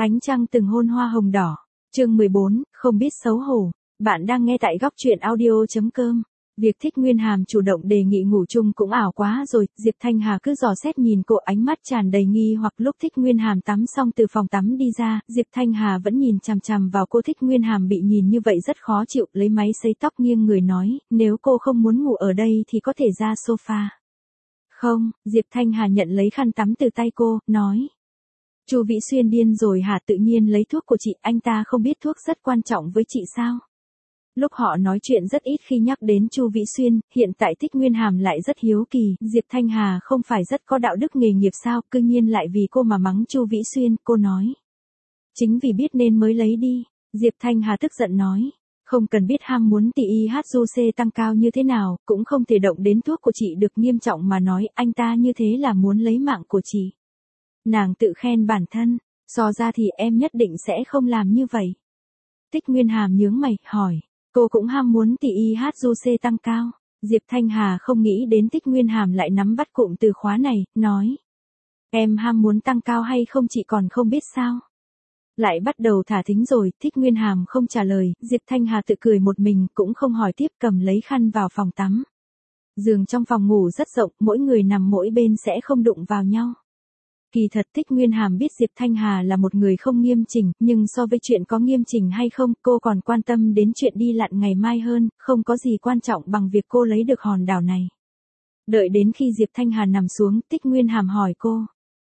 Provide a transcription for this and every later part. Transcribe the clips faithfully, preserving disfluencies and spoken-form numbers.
Ánh trăng từng hôn hoa hồng đỏ. Chương mười bốn, không biết xấu hổ. Bạn đang nghe tại góc truyện audio.com. Việc Thích Nguyên Hàm chủ động đề nghị ngủ chung cũng ảo quá rồi, Diệp Thanh Hà cứ dò xét nhìn cô, ánh mắt tràn đầy nghi hoặc. Lúc Thích Nguyên Hàm tắm xong từ phòng tắm đi ra, Diệp Thanh Hà vẫn nhìn chằm chằm vào cô. Thích Nguyên Hàm bị nhìn như vậy rất khó chịu, lấy máy sấy tóc nghiêng người nói, nếu cô không muốn ngủ ở đây thì có thể ra sofa. Không, Diệp Thanh Hà nhận lấy khăn tắm từ tay cô, nói. Chu Vĩ Xuyên điên rồi hả? Tự nhiên lấy thuốc của chị, anh ta không biết thuốc rất quan trọng với chị sao? Lúc họ nói chuyện rất ít khi nhắc đến Chu Vĩ Xuyên, hiện tại Thích Nguyên Hàm lại rất hiếu kỳ, Diệp Thanh Hà không phải rất có đạo đức nghề nghiệp sao, cư nhiên lại vì cô mà mắng Chu Vĩ Xuyên, cô nói. Chính vì biết nên mới lấy đi, Diệp Thanh Hà tức giận nói. Không cần biết ham muốn tỷ i hát du xê tăng cao như thế nào, cũng không thể động đến thuốc của chị được, nghiêm trọng mà nói, anh ta như thế là muốn lấy mạng của chị. Nàng tự khen bản thân, so ra thì em nhất định sẽ không làm như vậy. Thích Nguyên Hàm nhướng mày, hỏi, cô cũng ham muốn tỷ i hát du xê tăng cao. Diệp Thanh Hà không nghĩ đến Thích Nguyên Hàm lại nắm bắt cụm từ khóa này, nói. Em ham muốn tăng cao hay không chị còn không biết sao? Lại bắt đầu thả thính rồi, Thích Nguyên Hàm không trả lời, Diệp Thanh Hà tự cười một mình, cũng không hỏi tiếp, cầm lấy khăn vào phòng tắm. Giường trong phòng ngủ rất rộng, mỗi người nằm mỗi bên sẽ không đụng vào nhau. Kỳ thật Thích Nguyên Hàm biết Diệp Thanh Hà là một người không nghiêm chỉnh, nhưng so với chuyện có nghiêm chỉnh hay không, cô còn quan tâm đến chuyện đi lặn ngày mai hơn, không có gì quan trọng bằng việc cô lấy được hòn đảo này. Đợi đến khi Diệp Thanh Hà nằm xuống, Thích Nguyên Hàm hỏi cô.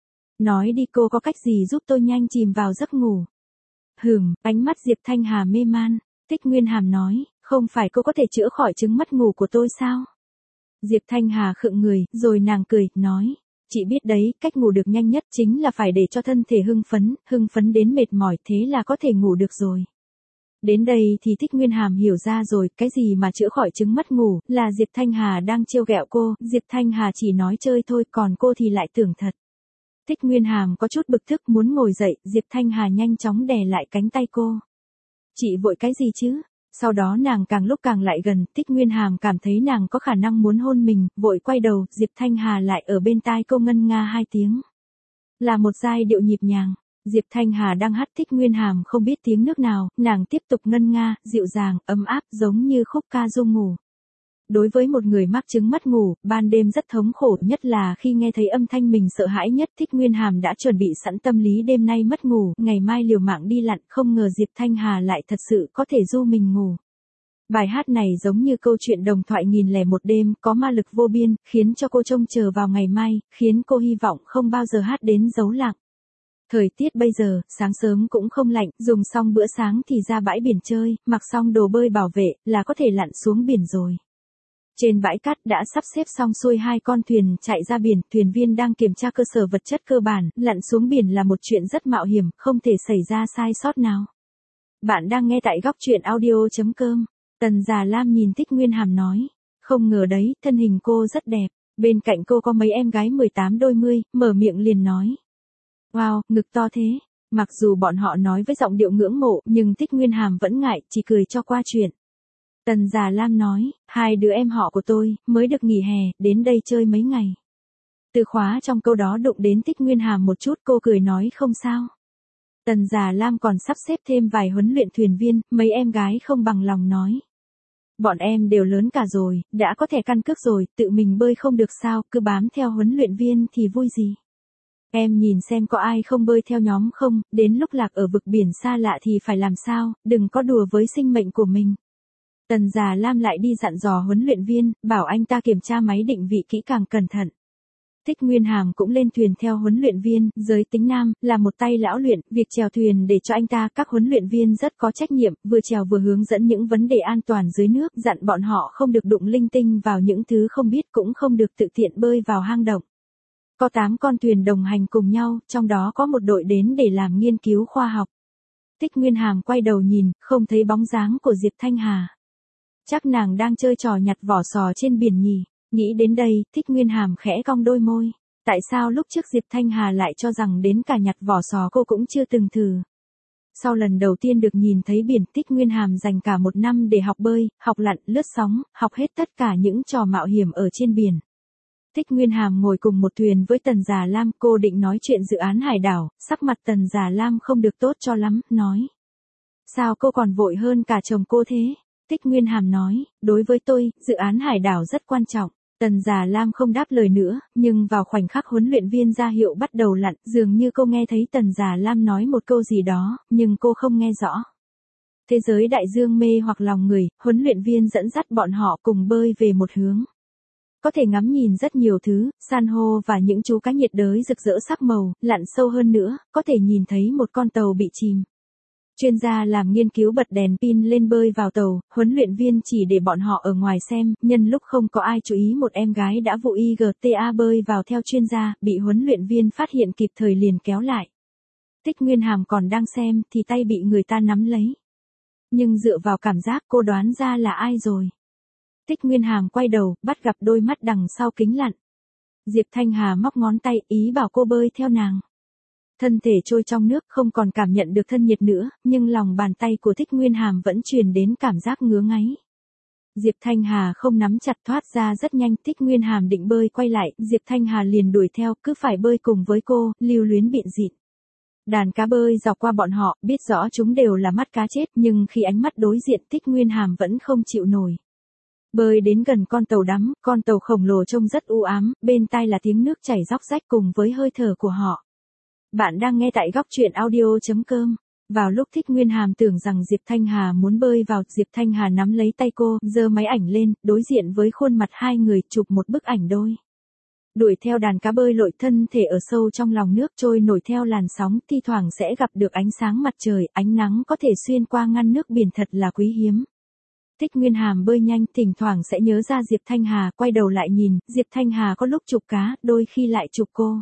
Nói đi, cô có cách gì giúp tôi nhanh chìm vào giấc ngủ? Hừm, ánh mắt Diệp Thanh Hà mê man, Thích Nguyên Hàm nói, không phải cô có thể chữa khỏi chứng mất ngủ của tôi sao? Diệp Thanh Hà khựng người, rồi nàng cười, nói. Chị biết đấy, cách ngủ được nhanh nhất chính là phải để cho thân thể hưng phấn, hưng phấn đến mệt mỏi, thế là có thể ngủ được rồi. Đến đây thì Thích Nguyên Hàm hiểu ra rồi, cái gì mà chữa khỏi chứng mất ngủ, là Diệp Thanh Hà đang trêu ghẹo cô, Diệp Thanh Hà chỉ nói chơi thôi, còn cô thì lại tưởng thật. Thích Nguyên Hàm có chút bực tức muốn ngồi dậy, Diệp Thanh Hà nhanh chóng đè lại cánh tay cô. Chị vội cái gì chứ? Sau đó nàng càng lúc càng lại gần, Thích Nguyên Hàm cảm thấy nàng có khả năng muốn hôn mình, vội quay đầu, Diệp Thanh Hà lại ở bên tai cô ngân nga hai tiếng. Là một giai điệu nhịp nhàng, Diệp Thanh Hà đang hát, Thích Nguyên Hàm không biết tiếng nước nào, nàng tiếp tục ngân nga, dịu dàng, ấm áp giống như khúc ca ru ngủ. Đối với một người mắc chứng mất ngủ, ban đêm rất thống khổ, nhất là khi nghe thấy âm thanh mình sợ hãi nhất. Thích Nguyên Hàm đã chuẩn bị sẵn tâm lý đêm nay mất ngủ, ngày mai liều mạng đi lặn, không ngờ Diệp Thanh Hà lại thật sự có thể du mình ngủ. Bài hát này giống như câu chuyện đồng thoại nghìn lẻ một đêm, có ma lực vô biên, khiến cho cô trông chờ vào ngày mai, khiến cô hy vọng không bao giờ hát đến dấu lặng. Thời tiết bây giờ, sáng sớm cũng không lạnh, dùng xong bữa sáng thì ra bãi biển chơi, mặc xong đồ bơi bảo vệ, là có thể lặn xuống biển rồi. Trên bãi cát đã sắp xếp xong xuôi hai con thuyền chạy ra biển, thuyền viên đang kiểm tra cơ sở vật chất cơ bản, lặn xuống biển là một chuyện rất mạo hiểm, không thể xảy ra sai sót nào. Bạn đang nghe tại góc truyện audio.com. Tần Già Lam nhìn Thích Nguyên Hàm nói, không ngờ đấy, thân hình cô rất đẹp, bên cạnh cô có mấy em gái mười tám đôi mươi, mở miệng liền nói. Wow, ngực to thế. Mặc dù bọn họ nói với giọng điệu ngưỡng mộ, nhưng Thích Nguyên Hàm vẫn ngại, chỉ cười cho qua chuyện. Tần Già Lam nói, hai đứa em họ của tôi, mới được nghỉ hè, đến đây chơi mấy ngày. Từ khóa trong câu đó đụng đến Thích Nguyên Hàm một chút, cô cười nói không sao. Tần Già Lam còn sắp xếp thêm vài huấn luyện thuyền viên, mấy em gái không bằng lòng nói. Bọn em đều lớn cả rồi, đã có thẻ căn cước rồi, tự mình bơi không được sao, cứ bám theo huấn luyện viên thì vui gì. Em nhìn xem có ai không bơi theo nhóm không, đến lúc lạc ở vực biển xa lạ thì phải làm sao, đừng có đùa với sinh mệnh của mình. Tần Già Lam lại đi dặn dò huấn luyện viên, bảo anh ta kiểm tra máy định vị kỹ càng cẩn thận. Thích Nguyên Hàm cũng lên thuyền theo huấn luyện viên, giới tính nam, là một tay lão luyện, việc chèo thuyền để cho anh ta, các huấn luyện viên rất có trách nhiệm, vừa chèo vừa hướng dẫn những vấn đề an toàn dưới nước, dặn bọn họ không được đụng linh tinh vào những thứ không biết, cũng không được tự tiện bơi vào hang động. Có tám con thuyền đồng hành cùng nhau, trong đó có một đội đến để làm nghiên cứu khoa học. Thích Nguyên Hàm quay đầu nhìn, không thấy bóng dáng của Diệp Thanh Hà. Chắc nàng đang chơi trò nhặt vỏ sò trên biển nhỉ. Nghĩ đến đây, Thích Nguyên Hàm khẽ cong đôi môi. Tại sao lúc trước Diệp Thanh Hà lại cho rằng đến cả nhặt vỏ sò cô cũng chưa từng thử. Sau lần đầu tiên được nhìn thấy biển, Thích Nguyên Hàm dành cả một năm để học bơi, học lặn, lướt sóng, học hết tất cả những trò mạo hiểm ở trên biển. Thích Nguyên Hàm ngồi cùng một thuyền với Tần Già Lam, cô định nói chuyện dự án hải đảo, sắc mặt Tần Già Lam không được tốt cho lắm, nói. Sao cô còn vội hơn cả chồng cô thế? Thích Nguyên Hàm nói, đối với tôi, dự án hải đảo rất quan trọng. Tần Già Lam không đáp lời nữa, nhưng vào khoảnh khắc huấn luyện viên ra hiệu bắt đầu lặn, dường như cô nghe thấy Tần Già Lam nói một câu gì đó, nhưng cô không nghe rõ. Thế giới đại dương mê hoặc lòng người, huấn luyện viên dẫn dắt bọn họ cùng bơi về một hướng. Có thể ngắm nhìn rất nhiều thứ, san hô và những chú cá nhiệt đới rực rỡ sắc màu, lặn sâu hơn nữa, có thể nhìn thấy một con tàu bị chìm. Chuyên gia làm nghiên cứu bật đèn pin lên bơi vào tàu, huấn luyện viên chỉ để bọn họ ở ngoài xem, nhân lúc không có ai chú ý một em gái đã vụ i giê tê a bơi vào theo chuyên gia, bị huấn luyện viên phát hiện kịp thời liền kéo lại. Thích Nguyên Hàm còn đang xem thì tay bị người ta nắm lấy. Nhưng dựa vào cảm giác cô đoán ra là ai rồi. Thích Nguyên Hàm quay đầu, bắt gặp đôi mắt đằng sau kính lặn. Diệp Thanh Hà móc ngón tay ý bảo cô bơi theo nàng. Thân thể trôi trong nước không còn cảm nhận được thân nhiệt nữa, nhưng lòng bàn tay của Thích Nguyên Hàm vẫn truyền đến cảm giác ngứa ngáy. Diệp Thanh Hà không nắm chặt thoát ra rất nhanh, Thích Nguyên Hàm định bơi quay lại, Diệp Thanh Hà liền đuổi theo, cứ phải bơi cùng với cô, lưu luyến bịn dịn. Đàn cá bơi dọc qua bọn họ, biết rõ chúng đều là mắt cá chết, nhưng khi ánh mắt đối diện Thích Nguyên Hàm vẫn không chịu nổi. Bơi đến gần con tàu đắm, con tàu khổng lồ trông rất u ám, bên tai là tiếng nước chảy róc rách cùng với hơi thở của họ. Bạn đang nghe tại góc truyện audio chấm com. Vào lúc Thích Nguyên Hàm tưởng rằng Diệp Thanh Hà muốn bơi vào, Diệp Thanh Hà nắm lấy tay cô, giơ máy ảnh lên, đối diện với khuôn mặt hai người chụp một bức ảnh đôi. Đuổi theo đàn cá bơi lội, thân thể ở sâu trong lòng nước trôi nổi theo làn sóng, thi thoảng sẽ gặp được ánh sáng mặt trời, ánh nắng có thể xuyên qua ngăn nước biển thật là quý hiếm. Thích Nguyên Hàm bơi nhanh, thỉnh thoảng sẽ nhớ ra Diệp Thanh Hà, quay đầu lại nhìn, Diệp Thanh Hà có lúc chụp cá, đôi khi lại chụp cô.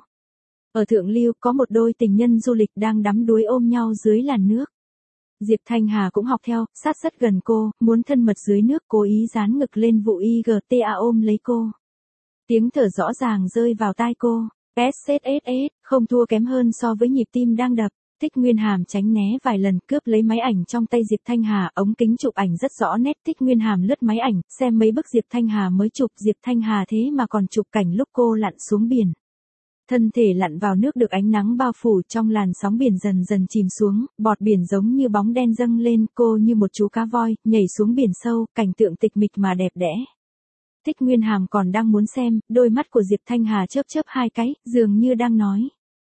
Ở Thượng Lưu, có một đôi tình nhân du lịch đang đắm đuối ôm nhau dưới làn nước. Diệp Thanh Hà cũng học theo, sát rất gần cô, muốn thân mật dưới nước, cố ý dán ngực lên vụ i giê tê a ôm lấy cô. Tiếng thở rõ ràng rơi vào tai cô, ét ét ét ét, không thua kém hơn so với nhịp tim đang đập. Thích Nguyên Hàm tránh né vài lần, cướp lấy máy ảnh trong tay Diệp Thanh Hà, ống kính chụp ảnh rất rõ nét. Thích Nguyên Hàm lướt máy ảnh, xem mấy bức Diệp Thanh Hà mới chụp, Diệp Thanh Hà thế mà còn chụp cảnh lúc cô lặn xuống biển. Thân thể lặn vào nước được ánh nắng bao phủ, trong làn sóng biển dần dần chìm xuống, bọt biển giống như bóng đen dâng lên, cô như một chú cá voi, nhảy xuống biển sâu, cảnh tượng tịch mịch mà đẹp đẽ. Thích Nguyên Hàm còn đang muốn xem, đôi mắt của Diệp Thanh Hà chớp chớp hai cái, dường như đang nói.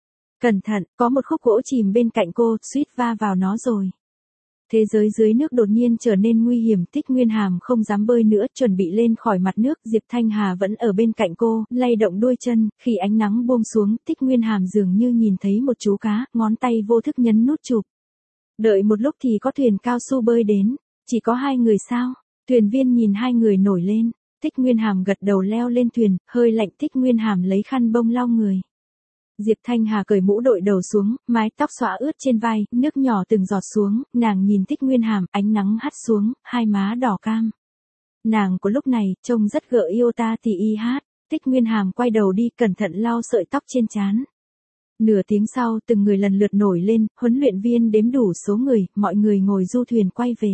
Cẩn thận, có một khúc gỗ chìm bên cạnh cô, suýt va vào nó rồi. Thế giới dưới nước đột nhiên trở nên nguy hiểm, Thích Nguyên Hàm không dám bơi nữa, chuẩn bị lên khỏi mặt nước, Diệp Thanh Hà vẫn ở bên cạnh cô, lay động đuôi chân, khi ánh nắng buông xuống, Thích Nguyên Hàm dường như nhìn thấy một chú cá, ngón tay vô thức nhấn nút chụp. Đợi một lúc thì có thuyền cao su bơi đến, chỉ có hai người sao? Thuyền viên nhìn hai người nổi lên, Thích Nguyên Hàm gật đầu leo lên thuyền, hơi lạnh. Thích Nguyên Hàm lấy khăn bông lau người. Diệp Thanh Hà cởi mũ đội đầu xuống, mái tóc xõa ướt trên vai, nước nhỏ từng giọt xuống, nàng nhìn Thích Nguyên Hàm, ánh nắng hắt xuống, hai má đỏ cam. Nàng của lúc này, trông rất gợi yêu ta thì y hát. Thích Nguyên Hàm quay đầu đi, cẩn thận lau sợi tóc trên trán. Nửa tiếng sau, từng người lần lượt nổi lên, huấn luyện viên đếm đủ số người, mọi người ngồi du thuyền quay về.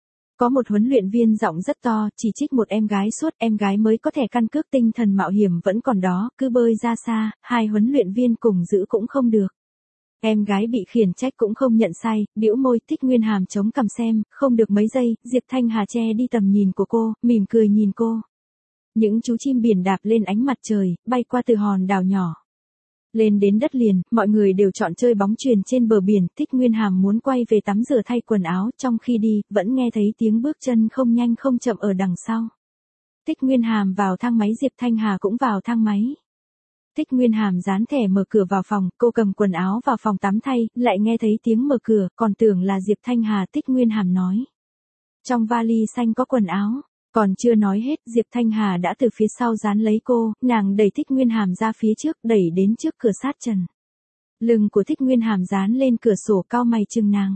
Có một huấn luyện viên giọng rất to, chỉ trích một em gái suốt, em gái mới có thẻ căn cước, tinh thần mạo hiểm vẫn còn đó, cứ bơi ra xa, hai huấn luyện viên cùng giữ cũng không được. Em gái bị khiển trách cũng không nhận sai, bĩu môi. Thích Nguyên Hàm chống cằm xem, không được mấy giây, Diệp Thanh Hà che đi tầm nhìn của cô, mỉm cười nhìn cô. Những chú chim biển đạp lên ánh mặt trời, bay qua từ hòn đảo nhỏ. Lên đến đất liền, mọi người đều chọn chơi bóng chuyền trên bờ biển. Thích Nguyên Hàm muốn quay về tắm rửa thay quần áo, trong khi đi, vẫn nghe thấy tiếng bước chân không nhanh không chậm ở đằng sau. Thích Nguyên Hàm vào thang máy, Diệp Thanh Hà cũng vào thang máy. Thích Nguyên Hàm dán thẻ mở cửa vào phòng, cô cầm quần áo vào phòng tắm thay, lại nghe thấy tiếng mở cửa, còn tưởng là Diệp Thanh Hà. Thích Nguyên Hàm nói. Trong vali xanh có quần áo. Còn chưa nói hết, Diệp Thanh Hà đã từ phía sau dán lấy cô, nàng đẩy Thích Nguyên Hàm ra phía trước, đẩy đến trước cửa sát trần. Lưng của Thích Nguyên Hàm dán lên cửa sổ, cau mày chừng nàng.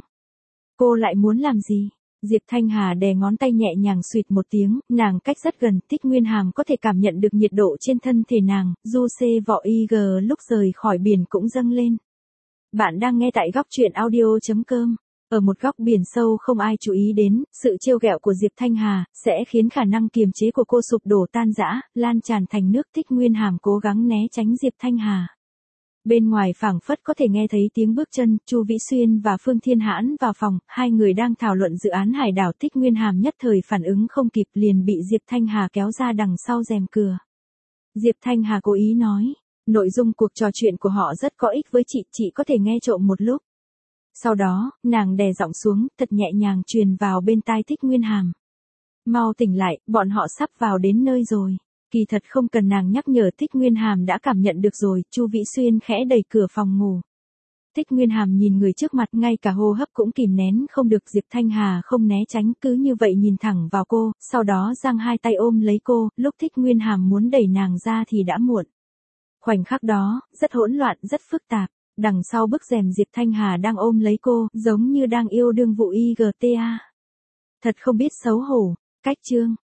Cô lại muốn làm gì? Diệp Thanh Hà đè ngón tay nhẹ nhàng, suýt một tiếng, nàng cách rất gần, Thích Nguyên Hàm có thể cảm nhận được nhiệt độ trên thân thể nàng, du xê vỏ i giê lúc rời khỏi biển cũng dâng lên. Bạn đang nghe tại góc truyện audio chấm com. Ở một góc biển sâu không ai chú ý đến, sự trêu ghẹo của Diệp Thanh Hà, sẽ khiến khả năng kiềm chế của cô sụp đổ tan rã, lan tràn thành nước. Thích Nguyên Hàm cố gắng né tránh Diệp Thanh Hà. Bên ngoài phảng phất có thể nghe thấy tiếng bước chân, Chu Vĩ Xuyên và Phương Thiên Hãn vào phòng, hai người đang thảo luận dự án hải đảo. Thích Nguyên Hàm nhất thời phản ứng không kịp liền bị Diệp Thanh Hà kéo ra đằng sau rèm cửa. Diệp Thanh Hà cố ý nói, nội dung cuộc trò chuyện của họ rất có ích với chị, chị có thể nghe trộm một lúc. Sau đó, nàng đè giọng xuống, thật nhẹ nhàng truyền vào bên tai Thích Nguyên Hàm. Mau tỉnh lại, bọn họ sắp vào đến nơi rồi. Kỳ thật không cần nàng nhắc nhở, Thích Nguyên Hàm đã cảm nhận được rồi. Chu Vĩ Xuyên khẽ đẩy cửa phòng ngủ. Thích Nguyên Hàm nhìn người trước mặt, ngay cả hô hấp cũng kìm nén không được. Diệp Thanh Hà không né tránh, cứ như vậy nhìn thẳng vào cô, sau đó giang hai tay ôm lấy cô. Lúc Thích Nguyên Hàm muốn đẩy nàng ra thì đã muộn. Khoảnh khắc đó, rất hỗn loạn, rất phức tạp. Đằng sau bức rèm Diệp Thanh Hà đang ôm lấy cô, giống như đang yêu đương vụ i giê tê a. Thật không biết xấu hổ. Cách chương